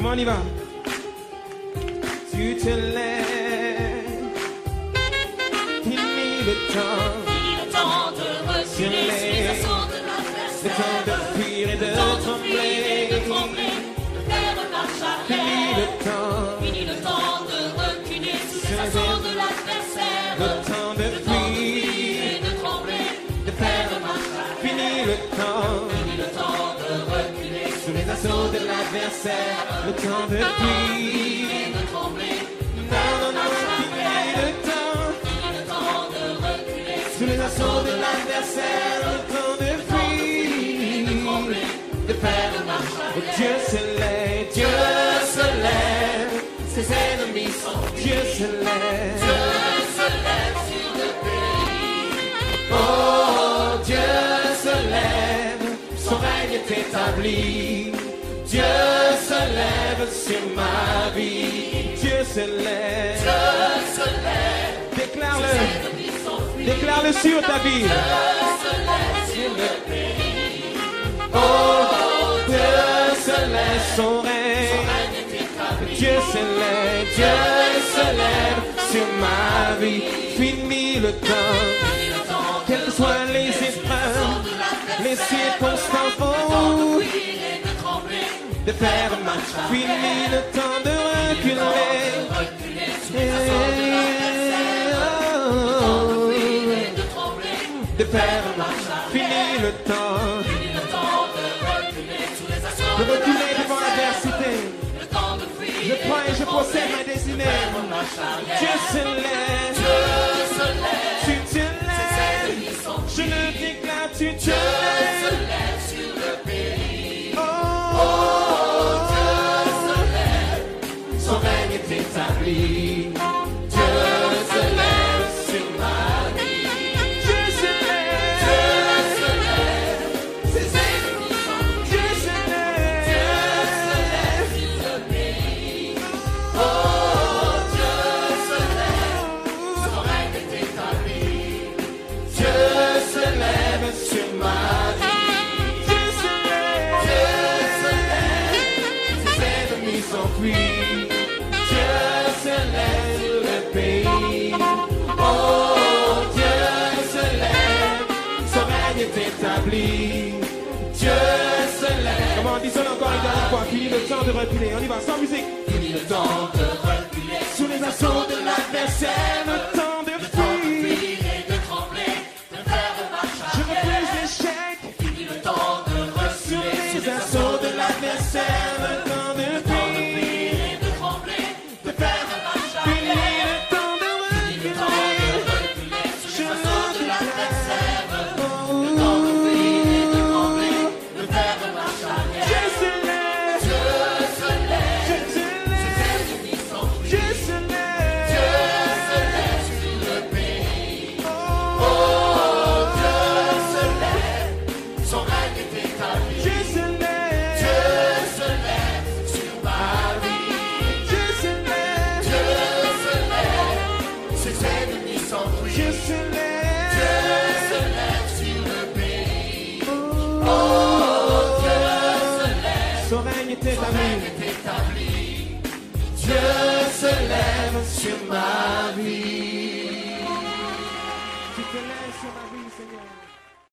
Comment on y va? Tu te lèves, fini le temps de reculer sous les assauts de l'adversaire, le temps de fuir et de trembler, de faire marche fini arrière. le temps, Fini le temps de reculer sous les assauts de l'adversaire, le temps de fuir et de trembler, de faire marche arrière. fini le temps De reculer sous les assauts de l'adversaire, le temps de fuir. et de trembler, Non, non, non, fini le temps de reculer sous les assauts de l'adversaire, le temps de fuir, de faire marche arrière. Dieu se lève, Dieu se lève, ses ennemis sont, Dieu se lève, sur le pays. oh, Dieu se lève, son règne est établi. Dieu se lève sur ma vie, Dieu se lève, déclare-le, déclare-le sur ta vie. Sur le pays, Oh, Dieu se lève, son règne, Dieu se lève, Dieu se lève sur ma vie. Fini le temps, quelles que soient les épreuves, les circonstances, oh, de faire marche. Fini le temps de reculer. De faire marche. Fini le temps de reculer devant l'adversité. Je crois et je possède ma destinée. Dieu se lève, tu te lèves. Je le déclare, tu te lèves. Oh, son règne est établi. Dieu se lève sur ma vie. Dieu se lève. Ses ennemis sont. Dieu se lève. Oh, Dieu se lève. Son règne est établi. Dieu se lève sur ma vie. Dieu se lève. Ses ennemis s'enfuient. Dieu se lève sur le pays. Oh, Dieu se lève. Son règne est établi. Dieu se lève. Comment on dit ça encore une dernière fois? Fini le temps de reculer. On y va sans musique. fini le temps de reculer Sous les assauts de l'adversaire, le temps de fuir. et de trembler, de faire marche Je arrière. refuse l'échec. Fini le temps de Sur reculer les assauts de l'adversaire, le temps de fuir. et de trembler, De faire fini le temps de reculer. Je le déclare. Oh, de faire marche arrière. Dieu se lève. Dieu se lève, Dieu se lève. ennemis s'enfuient. Dieu se lève. Sur le pays, Oh, Dieu se lève, son règne est établi. Dieu se lève. Dieu se lève sur ma vie. Dieu se lève. Dieu se lève, ses ennemis s'enfuient. Dieu se Dieu lève. se lève sur le pays. Oh, Dieu se lève, son règne est son établi. règne est établi. Dieu se lève sur ma vie. Tu te lèves sur ma vie, Seigneur.